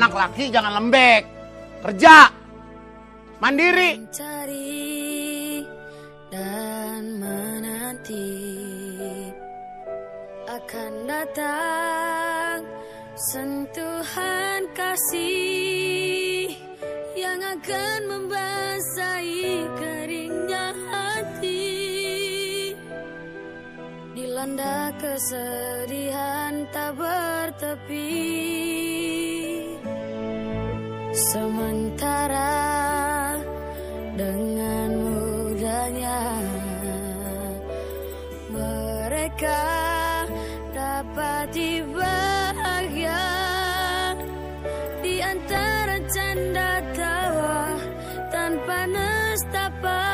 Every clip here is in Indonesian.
anak laki jangan lembek. Kerja. Mandiri. Mencari dan menanti akan datang sentuhan kasih yang akan membasahi keringnya hati. Dilanda kesedihan tak bertepi, sementara dengan mudahnya mereka dapat bahagia di antara canda tawa tanpa nestapa.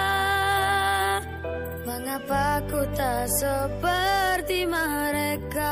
Mengapa ku tak seperti mereka?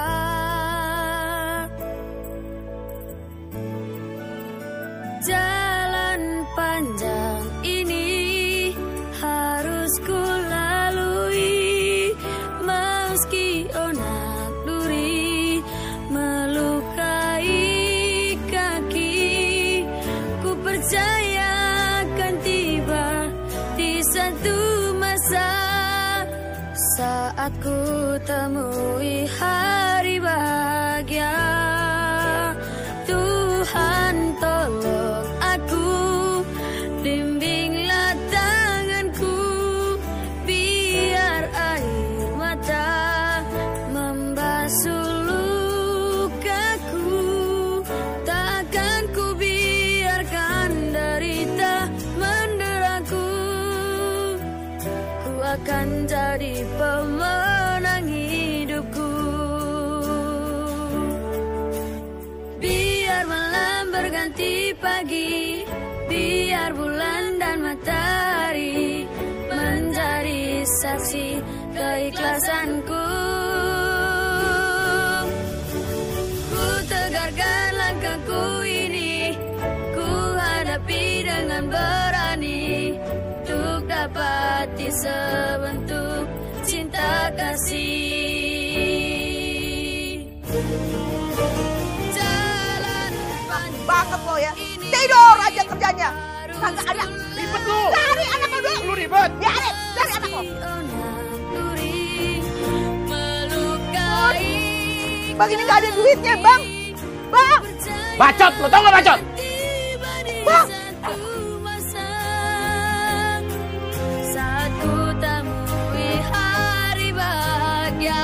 Jalan panjang ini harus ku lalui, meski onak duri melukai kaki. Ku percaya akan tiba di satu masa saat ku temui hari bahagia. Tuhan tolong aku, bimbinglah tanganku, biar air mata membasuh lukaku. Takkan ku biarkan derita menderaku. Ku akan jadi pemenang hidupku. Biar malam berganti pagi, biar bulan dan matahari menjadi saksi keikhlasanku. Ku tegarkan langkahku ini, ku hadapi dengan berani, untuk dapati sebentuk cinta kasih. Jalan Banget lo ya, tidur aja kerjanya. Kagak ada. Ribet lu. Cari anak lo dulu. Lu ribet. Biarin, cari anak lo. Bang, ini gak ada duitnya, Bang. Bang. Bacot, lu tau gak bacot? Bang. Saat ku temui hari bahagia,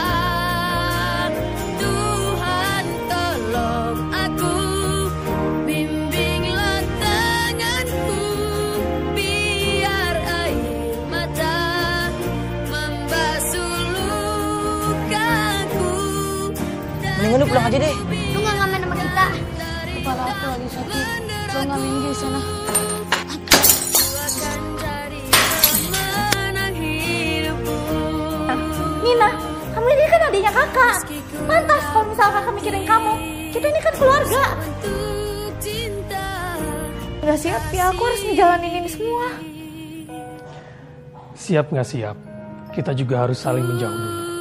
Tuhan tolong aku, bimbinglah tanganku, biar air mata membasuh lukaku. Mendingan lu pulang aja deh. Lu gak ngamen sama kita. Kepala aku lagi sakit. Lu ngamen di sana. Nina, kamu ini kan adiknya kakak. Pantas kalau misalnya kakak mikirin kamu. Kita ini kan keluarga. Gak siap ya, aku harus ngejalanin ini semua. Siap nggak siap, kita juga harus saling menjauh dulu.